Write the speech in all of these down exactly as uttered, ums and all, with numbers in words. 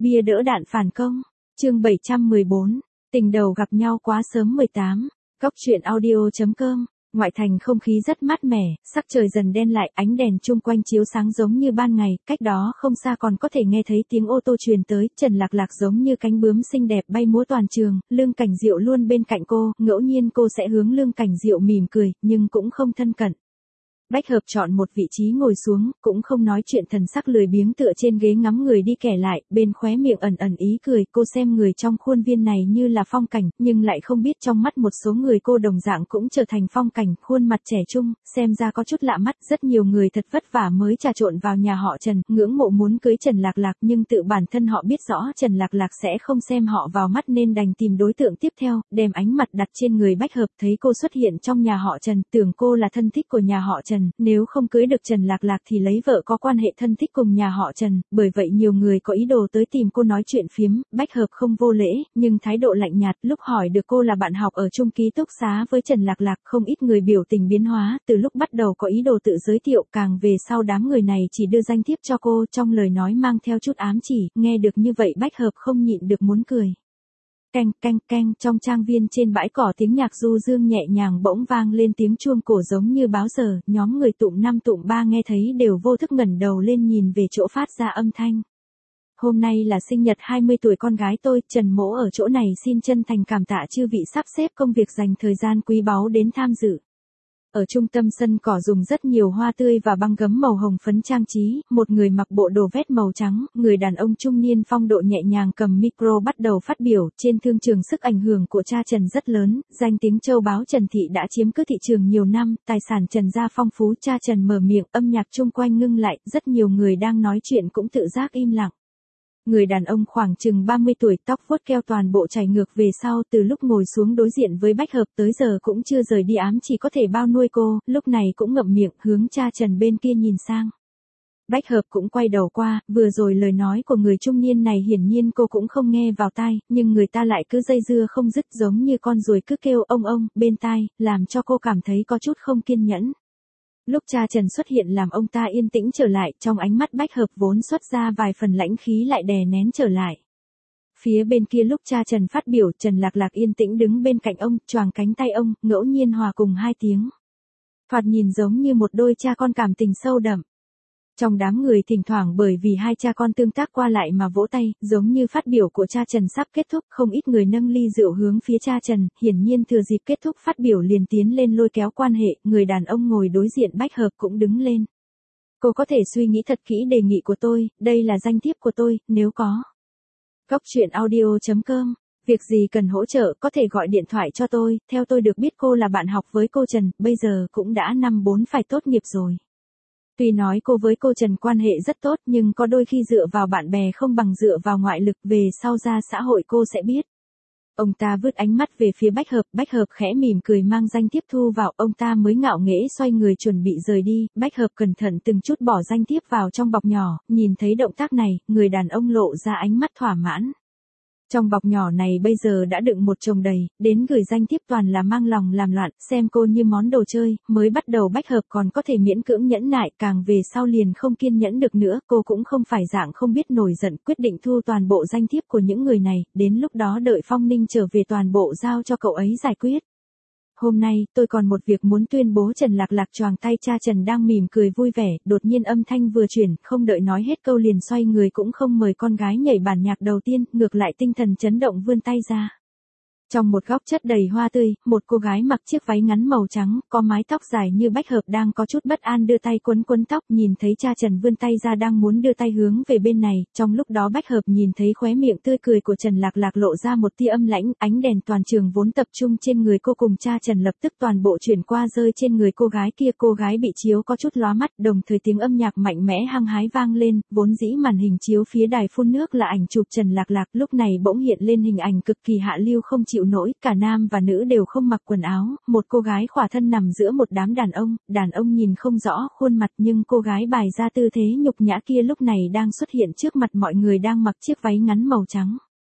Bia đỡ đạn phản công. Chương bảy trăm mười bốn. Tình đầu gặp nhau quá sớm mười tám. Góc truyện audio chấm com. Ngoại thành không khí rất mát mẻ, sắc trời dần đen lại, ánh đèn chung quanh chiếu sáng giống như ban ngày, cách đó không xa còn có thể nghe thấy tiếng ô tô truyền tới, Trần Lạc Lạc giống như cánh bướm xinh đẹp bay múa toàn trường, Lương Cảnh Diệu luôn bên cạnh cô, ngẫu nhiên cô sẽ hướng Lương Cảnh Diệu mỉm cười, nhưng cũng không thân cận. Bách Hợp chọn một vị trí ngồi xuống, cũng không nói chuyện, thần sắc lười biếng tựa trên ghế ngắm người đi kẻ lại, bên khóe miệng ẩn ẩn ý cười, cô xem người trong khuôn viên này như là phong cảnh, nhưng lại không biết trong mắt một số người cô đồng dạng cũng trở thành phong cảnh, khuôn mặt trẻ trung, xem ra có chút lạ mắt, rất nhiều người thật vất vả mới trà trộn vào nhà họ Trần, ngưỡng mộ muốn cưới Trần Lạc Lạc, nhưng tự bản thân họ biết rõ Trần Lạc Lạc sẽ không xem họ vào mắt nên đành tìm đối tượng tiếp theo, đem ánh mặt đặt trên người Bách Hợp, thấy cô xuất hiện trong nhà họ Trần, tưởng cô là thân thích của nhà họ Trần. Nếu không cưới được Trần Lạc Lạc thì lấy vợ có quan hệ thân thích cùng nhà họ Trần, bởi vậy nhiều người có ý đồ tới tìm cô nói chuyện phiếm, Bách Hợp không vô lễ, nhưng thái độ lạnh nhạt, lúc hỏi được cô là bạn học ở chung ký túc xá với Trần Lạc Lạc, không ít người biểu tình biến hóa, từ lúc bắt đầu có ý đồ tự giới thiệu, càng về sau đám người này chỉ đưa danh thiếp cho cô, trong lời nói mang theo chút ám chỉ, nghe được như vậy Bách Hợp không nhịn được muốn cười. Canh, canh, canh, trong trang viên trên bãi cỏ tiếng nhạc du dương nhẹ nhàng bỗng vang lên, tiếng chuông cổ giống như báo giờ, nhóm người tụm năm tụm ba nghe thấy đều vô thức ngẩng đầu lên nhìn về chỗ phát ra âm thanh. Hôm nay là sinh nhật hai mươi tuổi con gái tôi, Trần Mỗ ở chỗ này xin chân thành cảm tạ chư vị sắp xếp công việc dành thời gian quý báu đến tham dự. Ở trung tâm sân cỏ dùng rất nhiều hoa tươi và băng gấm màu hồng phấn trang trí, một người mặc bộ đồ vest màu trắng, người đàn ông trung niên phong độ nhẹ nhàng cầm micro bắt đầu phát biểu, trên thương trường sức ảnh hưởng của cha Trần rất lớn, danh tiếng châu báu Trần Thị đã chiếm cứ thị trường nhiều năm, tài sản Trần gia phong phú, cha Trần mở miệng, âm nhạc chung quanh ngưng lại, rất nhiều người đang nói chuyện cũng tự giác im lặng. Người đàn ông khoảng chừng ba mươi tuổi, tóc vuốt keo toàn bộ chảy ngược về sau, từ lúc ngồi xuống đối diện với Bách Hợp tới giờ cũng chưa rời đi, ám chỉ có thể bao nuôi cô, lúc này cũng ngậm miệng, hướng cha Trần bên kia nhìn sang. Bách Hợp cũng quay đầu qua, vừa rồi lời nói của người trung niên này hiển nhiên cô cũng không nghe vào tai, nhưng người ta lại cứ dây dưa không dứt giống như con ruồi cứ kêu ông ông, bên tai, làm cho cô cảm thấy có chút không kiên nhẫn. Lúc cha Trần xuất hiện làm ông ta yên tĩnh trở lại, trong ánh mắt Bách Hợp vốn xuất ra vài phần lãnh khí lại đè nén trở lại. Phía bên kia lúc cha Trần phát biểu, Trần Lạc Lạc yên tĩnh đứng bên cạnh ông, choàng cánh tay ông, ngẫu nhiên hòa cùng hai tiếng. Thoạt nhìn giống như một đôi cha con cảm tình sâu đậm. Trong đám người thỉnh thoảng bởi vì hai cha con tương tác qua lại mà vỗ tay, giống như phát biểu của cha Trần sắp kết thúc, không ít người nâng ly rượu hướng phía cha Trần, hiển nhiên thừa dịp kết thúc phát biểu liền tiến lên lôi kéo quan hệ, người đàn ông ngồi đối diện Bách Hợp cũng đứng lên. Cô có thể suy nghĩ thật kỹ đề nghị của tôi, đây là danh thiếp của tôi, nếu có. Góc truyện audio chấm com. Việc gì cần hỗ trợ có thể gọi điện thoại cho tôi, theo tôi được biết cô là bạn học với cô Trần, bây giờ cũng đã năm bốn phải tốt nghiệp rồi. Tuy nói cô với cô Trần quan hệ rất tốt nhưng có đôi khi dựa vào bạn bè không bằng dựa vào ngoại lực, về sau ra xã hội cô sẽ biết. Ông ta vứt ánh mắt về phía Bách Hợp, Bách Hợp khẽ mỉm cười mang danh thiếp thu vào, ông ta mới ngạo nghễ xoay người chuẩn bị rời đi, Bách Hợp cẩn thận từng chút bỏ danh thiếp vào trong bọc nhỏ, nhìn thấy động tác này, người đàn ông lộ ra ánh mắt thỏa mãn. Trong bọc nhỏ này bây giờ đã đựng một chồng đầy, đến gửi danh thiếp toàn là mang lòng làm loạn, xem cô như món đồ chơi, mới bắt đầu Bách Hợp còn có thể miễn cưỡng nhẫn nại, càng về sau liền không kiên nhẫn được nữa, cô cũng không phải dạng không biết nổi giận, quyết định thu toàn bộ danh thiếp của những người này, đến lúc đó đợi Phong Ninh trở về toàn bộ giao cho cậu ấy giải quyết. Hôm nay, tôi còn một việc muốn tuyên bố. Trần Lạc Lạc choàng tay cha Trần đang mỉm cười vui vẻ, đột nhiên âm thanh vừa chuyển, không đợi nói hết câu liền xoay người cũng không mời con gái nhảy bản nhạc đầu tiên, ngược lại tinh thần chấn động vươn tay ra. Trong một góc chất đầy hoa tươi, một cô gái mặc chiếc váy ngắn màu trắng, có mái tóc dài như Bách Hợp đang có chút bất an đưa tay quấn quấn tóc, nhìn thấy cha Trần vươn tay ra đang muốn đưa tay hướng về bên này, trong lúc đó Bách Hợp nhìn thấy khóe miệng tươi cười của Trần Lạc Lạc lộ ra một tia âm lãnh, ánh đèn toàn trường vốn tập trung trên người cô cùng cha Trần lập tức toàn bộ chuyển qua rơi trên người cô gái kia, cô gái bị chiếu có chút lóa mắt, đồng thời tiếng âm nhạc mạnh mẽ hăng hái vang lên, vốn dĩ màn hình chiếu phía đài phun nước là ảnh chụp Trần Lạc Lạc, lúc này bỗng hiện lên hình ảnh cực kỳ hạ lưu không chịu nổi, cả nam và nữ đều không mặc quần áo, một cô gái khỏa thân nằm giữa một đám đàn ông, đàn ông nhìn không rõ khuôn mặt nhưng cô gái bày ra tư thế nhục nhã kia lúc này đang xuất hiện trước mặt mọi người đang mặc chiếc váy ngắn màu trắng.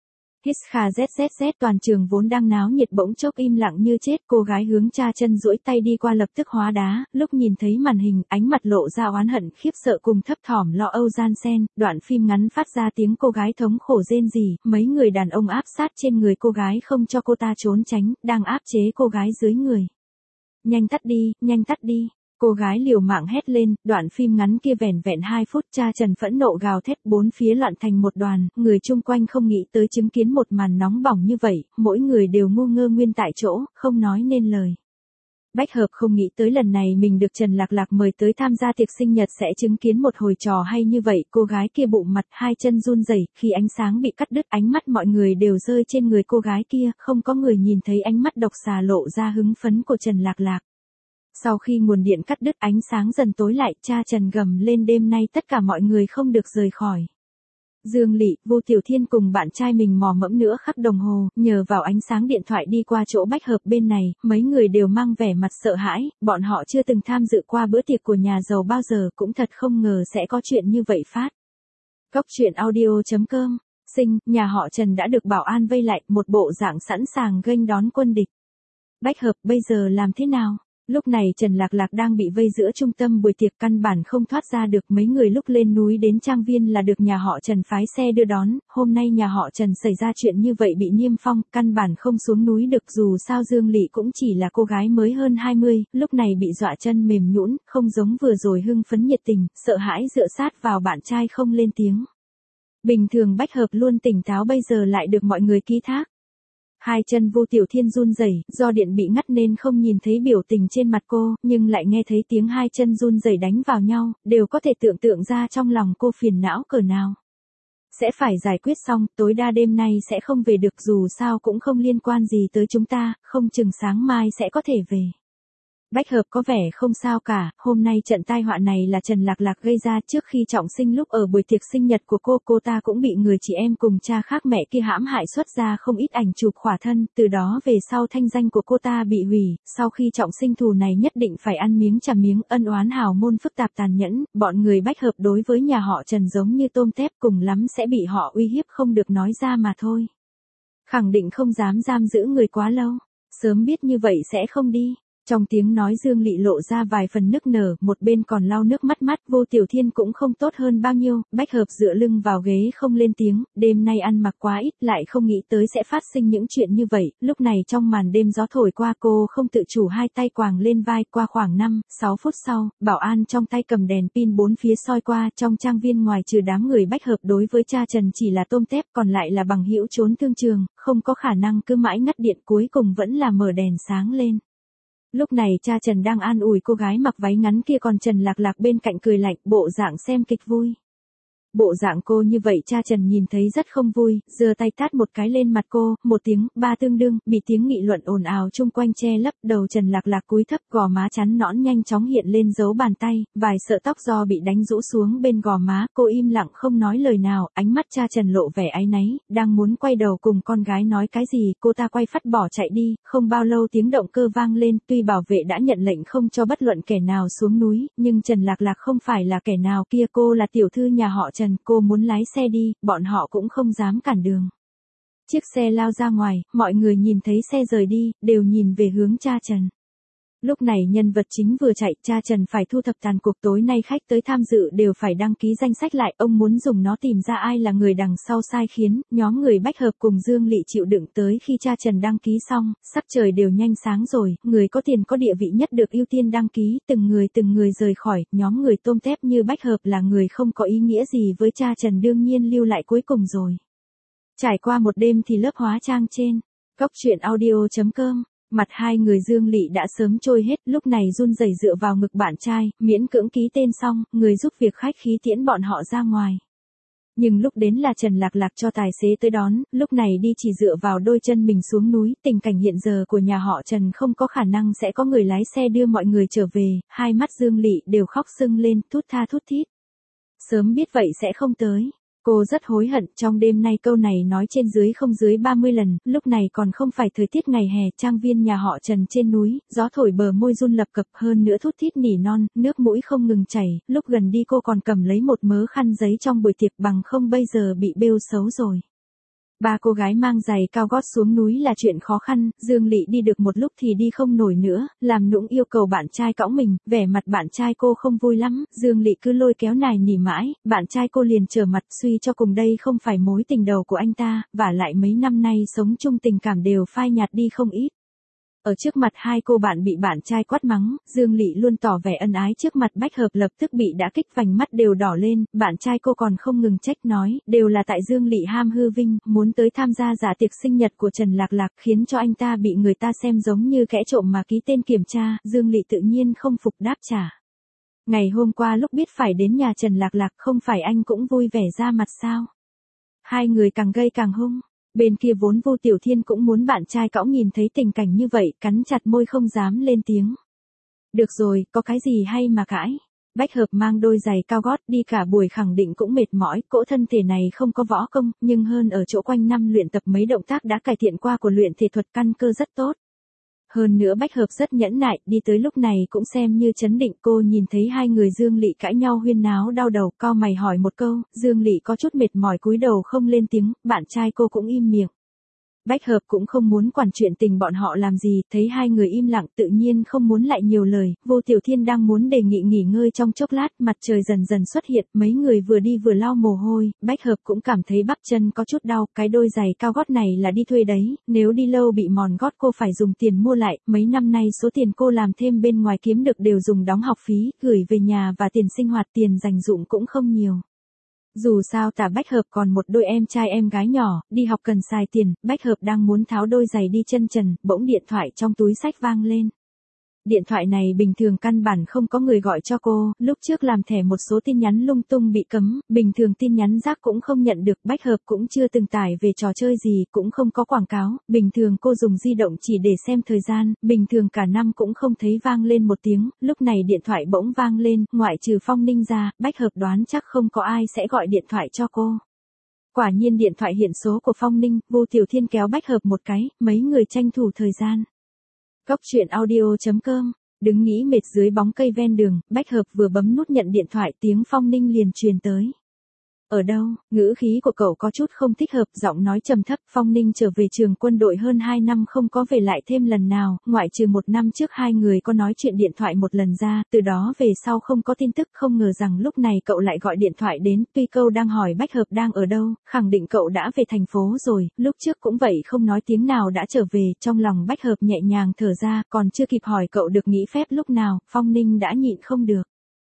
Hít kha zzz, toàn trường vốn đang náo nhiệt bỗng chốc im lặng như chết, cô gái hướng cha chân duỗi tay đi qua lập tức hóa đá, lúc nhìn thấy màn hình, ánh mặt lộ ra oán hận khiếp sợ cùng thấp thỏm lo âu gian xen, đoạn phim ngắn phát ra tiếng cô gái thống khổ rên rỉ, mấy người đàn ông áp sát trên người cô gái không cho cô ta trốn tránh, đang áp chế cô gái dưới người. Nhanh tắt đi, nhanh tắt đi. Cô gái liều mạng hét lên, đoạn phim ngắn kia vẻn vẹn hai phút, cha Trần phẫn nộ gào thét, bốn phía loạn thành một đoàn, người chung quanh không nghĩ tới chứng kiến một màn nóng bỏng như vậy, mỗi người đều ngu ngơ nguyên tại chỗ, không nói nên lời. Bách Hợp không nghĩ tới lần này mình được Trần Lạc Lạc mời tới tham gia tiệc sinh nhật sẽ chứng kiến một hồi trò hay như vậy, cô gái kia bụng mặt hai chân run rẩy, khi ánh sáng bị cắt đứt ánh mắt mọi người đều rơi trên người cô gái kia, không có người nhìn thấy ánh mắt độc xà lộ ra hứng phấn của Trần Lạc Lạc. Sau khi nguồn điện cắt đứt ánh sáng dần tối lại, cha Trần gầm lên đêm nay tất cả mọi người không được rời khỏi. Dương Lị, Vô Tiểu Thiên cùng bạn trai mình mò mẫm nữa khắc đồng hồ, nhờ vào ánh sáng điện thoại đi qua chỗ Bách Hợp bên này, mấy người đều mang vẻ mặt sợ hãi, bọn họ chưa từng tham dự qua bữa tiệc của nhà giàu bao giờ, cũng thật không ngờ sẽ có chuyện như vậy phát. Cốc truyện audio chấm com, sinh, nhà họ Trần đã được bảo an vây lại, một bộ dạng sẵn sàng nghênh đón quân địch. Bách Hợp, bây giờ làm thế nào? Lúc này Trần Lạc Lạc đang bị vây giữa trung tâm buổi tiệc, căn bản không thoát ra được, mấy người lúc lên núi đến trang viên là được nhà họ Trần phái xe đưa đón, hôm nay nhà họ Trần xảy ra chuyện như vậy bị niêm phong, căn bản không xuống núi được, dù sao Dương Lị cũng chỉ là cô gái mới hơn hai mươi, lúc này bị dọa chân mềm nhũn, không giống vừa rồi hưng phấn nhiệt tình, sợ hãi dựa sát vào bạn trai không lên tiếng. Bình thường Bách Hợp luôn tỉnh táo bây giờ lại được mọi người ký thác. Hai chân Vô Tiểu Thiên run rẩy, do điện bị ngắt nên không nhìn thấy biểu tình trên mặt cô, nhưng lại nghe thấy tiếng hai chân run rẩy đánh vào nhau, đều có thể tưởng tượng ra trong lòng cô phiền não cỡ nào. Sẽ phải giải quyết xong, tối đa đêm nay sẽ không về được, dù sao cũng không liên quan gì tới chúng ta, không chừng sáng mai sẽ có thể về. Bách Hợp có vẻ không sao cả, hôm nay trận tai họa này là Trần Lạc Lạc gây ra, trước khi trọng sinh lúc ở buổi tiệc sinh nhật của cô, cô ta cũng bị người chị em cùng cha khác mẹ kia hãm hại, xuất ra không ít ảnh chụp khỏa thân, từ đó về sau thanh danh của cô ta bị hủy, sau khi trọng sinh thù này nhất định phải ăn miếng trả miếng, ân oán hào môn phức tạp tàn nhẫn, bọn người Bách Hợp đối với nhà họ Trần giống như tôm tép, cùng lắm sẽ bị họ uy hiếp không được nói ra mà thôi. Khẳng định không dám giam giữ người quá lâu, sớm biết như vậy sẽ không đi. Trong tiếng nói Dương Lị lộ ra vài phần nức nở, một bên còn lau nước mắt mắt, Vô Tiểu Thiên cũng không tốt hơn bao nhiêu, Bách Hợp dựa lưng vào ghế không lên tiếng, đêm nay ăn mặc quá ít, lại không nghĩ tới sẽ phát sinh những chuyện như vậy, lúc này trong màn đêm gió thổi qua cô không tự chủ hai tay quàng lên vai, qua khoảng năm, sáu phút sau, bảo an trong tay cầm đèn pin bốn phía soi qua, trong trang viên ngoài trừ đám người Bách Hợp đối với cha Trần chỉ là tôm tép, còn lại là bằng hữu trốn thương trường, không có khả năng cứ mãi ngắt điện, cuối cùng vẫn là mở đèn sáng lên. Lúc này cha Trần đang an ủi cô gái mặc váy ngắn kia, còn Trần Lạc Lạc bên cạnh cười lạnh, bộ dạng xem kịch vui. Bộ dạng cô như vậy cha Trần nhìn thấy rất không vui, giơ tay tát một cái lên mặt cô, một tiếng, ba tương đương, bị tiếng nghị luận ồn ào chung quanh che lấp, đầu Trần Lạc Lạc cúi thấp, gò má chắn nõn nhanh chóng hiện lên dấu bàn tay, vài sợi tóc do bị đánh rũ xuống bên gò má, cô im lặng không nói lời nào, ánh mắt cha Trần lộ vẻ áy náy, đang muốn quay đầu cùng con gái nói cái gì, cô ta quay phắt bỏ chạy đi, không bao lâu tiếng động cơ vang lên, tuy bảo vệ đã nhận lệnh không cho bất luận kẻ nào xuống núi, nhưng Trần Lạc Lạc không phải là kẻ nào kia, cô là tiểu thư nhà họ Trần, cô muốn lái xe đi, bọn họ cũng không dám cản đường. Chiếc xe lao ra ngoài, mọi người nhìn thấy xe rời đi, đều nhìn về hướng cha Trần. Lúc này nhân vật chính vừa chạy, cha Trần phải thu thập tàn cuộc, tối nay khách tới tham dự đều phải đăng ký danh sách lại, ông muốn dùng nó tìm ra ai là người đằng sau sai khiến, nhóm người Bách Hợp cùng Dương Lị chịu đựng tới khi cha Trần đăng ký xong, sắc trời đều nhanh sáng rồi, người có tiền có địa vị nhất được ưu tiên đăng ký, từng người từng người rời khỏi, nhóm người tôm tép như Bách Hợp là người không có ý nghĩa gì với cha Trần đương nhiên lưu lại cuối cùng rồi. Trải qua một đêm thì lớp hóa trang trên, cốc truyện audio chấm com. Mặt hai người Dương Lị đã sớm trôi hết, lúc này run rẩy dựa vào ngực bạn trai, miễn cưỡng ký tên xong, người giúp việc khách khí tiễn bọn họ ra ngoài. Nhưng lúc đến là Trần Lạc Lạc cho tài xế tới đón, lúc này đi chỉ dựa vào đôi chân mình xuống núi, tình cảnh hiện giờ của nhà họ Trần không có khả năng sẽ có người lái xe đưa mọi người trở về, hai mắt Dương Lị đều khóc sưng lên, thút tha thút thít. Sớm biết vậy sẽ không tới. Cô rất hối hận, trong đêm nay câu này nói trên dưới không dưới ba mươi lần, lúc này còn không phải thời tiết ngày hè, trang viên nhà họ Trần trên núi, gió thổi bờ môi run lập cập, hơn nữa thút thít nỉ non, nước mũi không ngừng chảy, lúc gần đi cô còn cầm lấy một mớ khăn giấy trong buổi tiệc, bằng không bây giờ bị bêu xấu rồi. Ba cô gái mang giày cao gót xuống núi là chuyện khó khăn, Dương Lị đi được một lúc thì đi không nổi nữa, làm nũng yêu cầu bạn trai cõng mình, vẻ mặt bạn trai cô không vui lắm, Dương Lị cứ lôi kéo nài nỉ mãi, bạn trai cô liền trở mặt suy cho cùng đây không phải mối tình đầu của anh ta, vả lại mấy năm nay sống chung tình cảm đều phai nhạt đi không ít. Ở trước mặt hai cô bạn bị bạn trai quát mắng, Dương Lị luôn tỏ vẻ ân ái trước mặt Bách Hợp lập tức bị đả kích vành mắt đều đỏ lên, bạn trai cô còn không ngừng trách nói, đều là tại Dương Lị ham hư vinh, muốn tới tham gia dạ tiệc sinh nhật của Trần Lạc Lạc khiến cho anh ta bị người ta xem giống như kẻ trộm mà ký tên kiểm tra, Dương Lị tự nhiên không phục đáp trả. Ngày hôm qua lúc biết phải đến nhà Trần Lạc Lạc không phải anh cũng vui vẻ ra mặt sao? Hai người càng gây càng hung. Bên kia vốn Vu Tiểu Thiên cũng muốn bạn trai cõng nhìn thấy tình cảnh như vậy, cắn chặt môi không dám lên tiếng. Được rồi, có cái gì hay mà cãi. Bách Hợp mang đôi giày cao gót đi cả buổi khẳng định cũng mệt mỏi, cỗ thân thể này không có võ công, nhưng hơn ở chỗ quanh năm luyện tập mấy động tác đã cải thiện qua của luyện thể thuật căn cơ rất tốt. Hơn nữa Bách Hợp rất nhẫn nại, đi tới lúc này cũng xem như chấn định. Cô nhìn thấy hai người Dương Lị cãi nhau huyên náo đau đầu, cau mày hỏi một câu, Dương Lị có chút mệt mỏi cúi đầu không lên tiếng, bạn trai cô cũng im miệng. Bách Hợp cũng không muốn quản chuyện tình bọn họ làm gì, thấy hai người im lặng tự nhiên không muốn lại nhiều lời, Vô Tiểu Thiên đang muốn đề nghị nghỉ ngơi trong chốc lát, mặt trời dần dần xuất hiện, mấy người vừa đi vừa lau mồ hôi, Bách Hợp cũng cảm thấy bắp chân có chút đau, cái đôi giày cao gót này là đi thuê đấy, nếu đi lâu bị mòn gót cô phải dùng tiền mua lại, mấy năm nay số tiền cô làm thêm bên ngoài kiếm được đều dùng đóng học phí, gửi về nhà và tiền sinh hoạt, tiền dành dụm cũng không nhiều. Dù sao tả Bách Hợp còn một đôi em trai em gái nhỏ, đi học cần xài tiền, Bách Hợp đang muốn tháo đôi giày đi chân trần, bỗng điện thoại trong túi xách vang lên. Điện thoại này bình thường căn bản không có người gọi cho cô, lúc trước làm thẻ một số tin nhắn lung tung bị cấm, bình thường tin nhắn rác cũng không nhận được, Bách Hợp cũng chưa từng tải về trò chơi gì, cũng không có quảng cáo, bình thường cô dùng di động chỉ để xem thời gian, bình thường cả năm cũng không thấy vang lên một tiếng, lúc này điện thoại bỗng vang lên, ngoại trừ Phong Ninh ra, Bách Hợp đoán chắc không có ai sẽ gọi điện thoại cho cô. Quả nhiên điện thoại hiện số của Phong Ninh, Vô Tiểu Thiên kéo Bách Hợp một cái, mấy người tranh thủ thời gian. Góc truyện audio chấm com, đứng nghĩ mệt dưới bóng cây ven đường, Bách Hợp vừa bấm nút nhận điện thoại tiếng Phong Ninh liền truyền tới. Ở đâu, ngữ khí của cậu có chút không thích hợp, giọng nói trầm thấp, Phong Ninh trở về trường quân đội hơn hai năm không có về lại thêm lần nào, ngoại trừ một năm trước hai người có nói chuyện điện thoại một lần ra, từ đó về sau không có tin tức, không ngờ rằng lúc này cậu lại gọi điện thoại đến, tuy câu đang hỏi Bách Hợp đang ở đâu, khẳng định cậu đã về thành phố rồi, lúc trước cũng vậy không nói tiếng nào đã trở về, trong lòng Bách Hợp nhẹ nhàng thở ra, còn chưa kịp hỏi cậu được nghỉ phép lúc nào, Phong Ninh đã nhịn không được.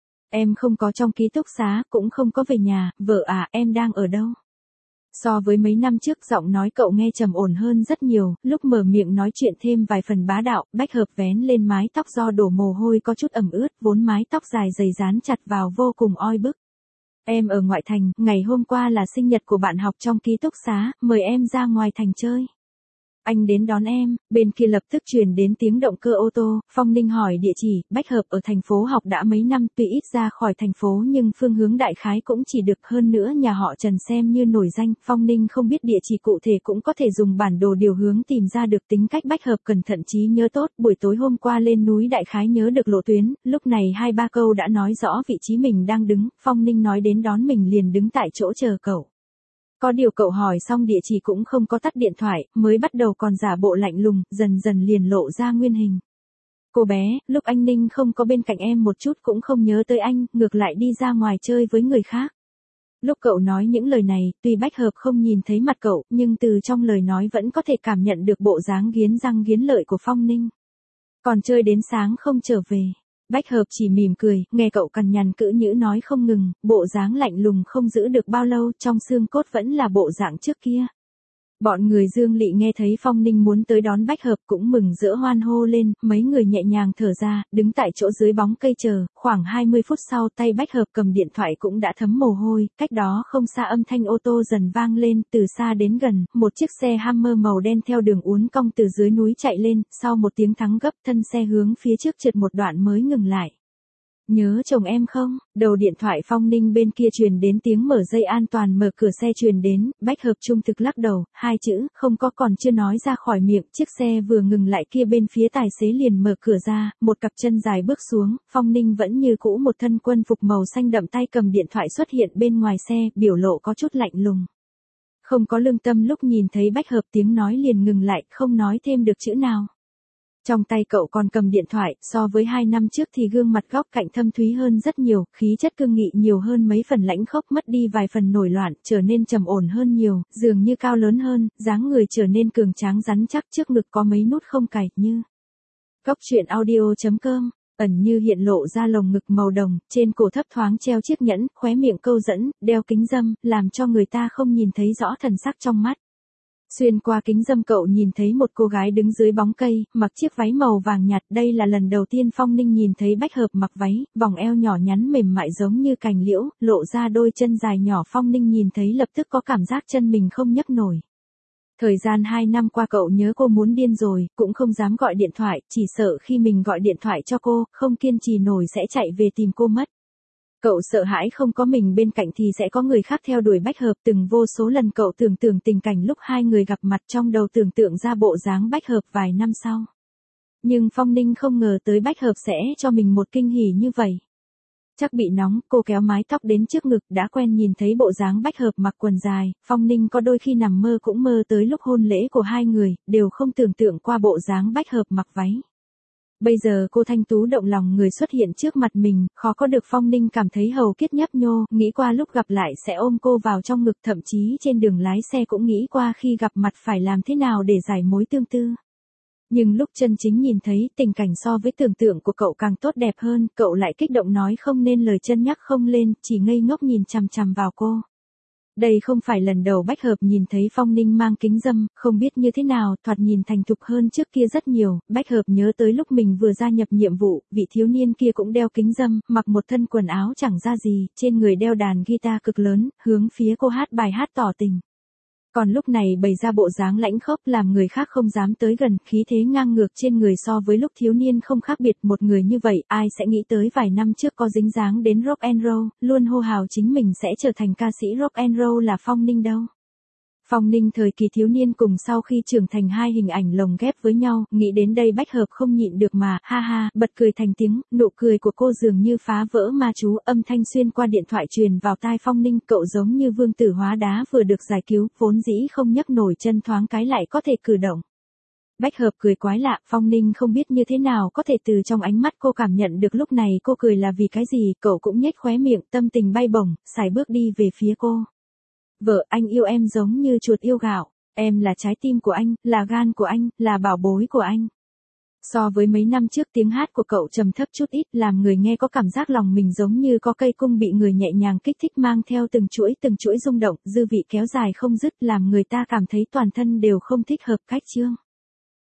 Em không có trong ký túc xá, cũng không có về nhà, vợ à, em đang ở đâu? So với mấy năm trước giọng nói cậu nghe trầm ổn hơn rất nhiều, lúc mở miệng nói chuyện thêm vài phần bá đạo, Bách Hợp vén lên mái tóc do đổ mồ hôi có chút ẩm ướt, vốn mái tóc dài dày dán chặt vào vô cùng oi bức. Em ở ngoại thành, ngày hôm qua là sinh nhật của bạn học trong ký túc xá, mời em ra ngoài thành chơi. Anh đến đón em, bên kia lập tức truyền đến tiếng động cơ ô tô, Phong Ninh hỏi địa chỉ, Bách Hợp ở thành phố học đã mấy năm, tuy ít ra khỏi thành phố nhưng phương hướng đại khái cũng chỉ được, hơn nữa nhà họ Trần xem như nổi danh, Phong Ninh không biết địa chỉ cụ thể cũng có thể dùng bản đồ điều hướng tìm ra được, tính cách Bách Hợp cẩn thận trí nhớ tốt, buổi tối hôm qua lên núi đại khái nhớ được lộ tuyến, lúc này hai ba câu đã nói rõ vị trí mình đang đứng, Phong Ninh nói đến đón mình liền đứng tại chỗ chờ cậu. Có điều cậu hỏi xong địa chỉ cũng không có tắt điện thoại, mới bắt đầu còn giả bộ lạnh lùng, dần dần liền lộ ra nguyên hình. Cô bé, lúc anh Ninh không có bên cạnh em một chút cũng không nhớ tới anh, ngược lại đi ra ngoài chơi với người khác. Lúc cậu nói những lời này, tuy Bách Hợp không nhìn thấy mặt cậu, nhưng từ trong lời nói vẫn có thể cảm nhận được bộ dáng nghiến răng nghiến lợi của Phong Ninh. Còn chơi đến sáng không trở về. Bách Hợp chỉ mỉm cười, nghe cậu cằn nhằn cữ nhữ nói không ngừng, bộ dáng lạnh lùng không giữ được bao lâu, trong xương cốt vẫn là bộ dạng trước kia. Bọn người Dương Lị nghe thấy Phong Ninh muốn tới đón Bách Hợp cũng mừng rỡ hoan hô lên, mấy người nhẹ nhàng thở ra, đứng tại chỗ dưới bóng cây chờ, khoảng hai mươi phút sau tay Bách Hợp cầm điện thoại cũng đã thấm mồ hôi, cách đó không xa âm thanh ô tô dần vang lên, từ xa đến gần, một chiếc xe Hummer màu đen theo đường uốn cong từ dưới núi chạy lên, sau một tiếng thắng gấp thân xe hướng phía trước trượt một đoạn mới ngừng lại. Nhớ chồng em không? Đầu điện thoại Phong Ninh bên kia truyền đến tiếng mở dây an toàn, mở cửa xe truyền đến, Bách Hợp trung thực lắc đầu, hai chữ, không có còn chưa nói ra khỏi miệng, chiếc xe vừa ngừng lại kia bên phía tài xế liền mở cửa ra, một cặp chân dài bước xuống, Phong Ninh vẫn như cũ một thân quân phục màu xanh đậm tay cầm điện thoại xuất hiện bên ngoài xe, biểu lộ có chút lạnh lùng. Không có lương tâm lúc nhìn thấy Bách Hợp tiếng nói liền ngừng lại, không nói thêm được chữ nào. Trong tay cậu còn cầm điện thoại, so với hai năm trước thì gương mặt góc cạnh thâm thúy hơn rất nhiều, khí chất cương nghị nhiều hơn mấy phần lãnh khốc, mất đi vài phần nổi loạn, trở nên trầm ổn hơn nhiều, dường như cao lớn hơn, dáng người trở nên cường tráng rắn chắc, trước ngực có mấy nút không cài, như. Góc truyện audio chấm com, ẩn như hiện lộ ra lồng ngực màu đồng, trên cổ thấp thoáng treo chiếc nhẫn, khóe miệng câu dẫn, đeo kính râm, làm cho người ta không nhìn thấy rõ thần sắc trong mắt. Xuyên qua kính râm cậu nhìn thấy một cô gái đứng dưới bóng cây, mặc chiếc váy màu vàng nhạt, đây là lần đầu tiên Phong Ninh nhìn thấy Bách Hợp mặc váy, vòng eo nhỏ nhắn mềm mại giống như cành liễu, lộ ra đôi chân dài nhỏ, Phong Ninh nhìn thấy lập tức có cảm giác chân mình không nhấc nổi. Thời gian hai năm qua cậu nhớ cô muốn điên rồi, cũng không dám gọi điện thoại, chỉ sợ khi mình gọi điện thoại cho cô, không kiên trì nổi sẽ chạy về tìm cô mất. Cậu sợ hãi không có mình bên cạnh thì sẽ có người khác theo đuổi Bách Hợp, từng vô số lần cậu tưởng tượng tình cảnh lúc hai người gặp mặt, trong đầu tưởng tượng ra bộ dáng Bách Hợp vài năm sau. Nhưng Phong Ninh không ngờ tới Bách Hợp sẽ cho mình một kinh hỉ như vậy. Chắc bị nóng, cô kéo mái tóc đến trước ngực, đã quen nhìn thấy bộ dáng Bách Hợp mặc quần dài, Phong Ninh có đôi khi nằm mơ cũng mơ tới lúc hôn lễ của hai người, đều không tưởng tượng qua bộ dáng Bách Hợp mặc váy. Bây giờ cô thanh tú động lòng người xuất hiện trước mặt mình, khó có được Phong Ninh cảm thấy hầu kết nhấp nhô, nghĩ qua lúc gặp lại sẽ ôm cô vào trong ngực, thậm chí trên đường lái xe cũng nghĩ qua khi gặp mặt phải làm thế nào để giải mối tương tư. Nhưng lúc chân chính nhìn thấy, tình cảnh so với tưởng tượng của cậu càng tốt đẹp hơn, cậu lại kích động nói không nên lời, chân nhắc không lên, chỉ ngây ngốc nhìn chằm chằm vào cô. Đây không phải lần đầu Bách Hợp nhìn thấy Phong Ninh mang kính râm, không biết như thế nào, thoạt nhìn thành thục hơn trước kia rất nhiều. Bách Hợp nhớ tới lúc mình vừa gia nhập nhiệm vụ, vị thiếu niên kia cũng đeo kính râm, mặc một thân quần áo chẳng ra gì, trên người đeo đàn guitar cực lớn, hướng phía cô hát bài hát tỏ tình. Còn lúc này bày ra bộ dáng lãnh khốc làm người khác không dám tới gần, khí thế ngang ngược trên người so với lúc thiếu niên không khác biệt, một người như vậy, ai sẽ nghĩ tới vài năm trước có dính dáng đến rock and roll, luôn hô hào chính mình sẽ trở thành ca sĩ rock and roll là Phong Ninh đâu. Phong Ninh thời kỳ thiếu niên cùng sau khi trưởng thành hai hình ảnh lồng ghép với nhau, nghĩ đến đây Bách Hợp không nhịn được mà, ha ha, bật cười thành tiếng, nụ cười của cô dường như phá vỡ ma chú, âm thanh xuyên qua điện thoại truyền vào tai Phong Ninh, cậu giống như vương tử hóa đá vừa được giải cứu, vốn dĩ không nhấc nổi chân thoáng cái lại có thể cử động. Bách Hợp cười quái lạ, Phong Ninh không biết như thế nào có thể từ trong ánh mắt cô cảm nhận được lúc này cô cười là vì cái gì, cậu cũng nhếch khóe miệng, tâm tình bay bổng, sải bước đi về phía cô. Vợ, anh yêu em giống như chuột yêu gạo, em là trái tim của anh, là gan của anh, là bảo bối của anh. So với mấy năm trước tiếng hát của cậu trầm thấp chút ít, làm người nghe có cảm giác lòng mình giống như có cây cung bị người nhẹ nhàng kích thích mang theo từng chuỗi từng chuỗi rung động, dư vị kéo dài không dứt làm người ta cảm thấy toàn thân đều không thích hợp cách chương.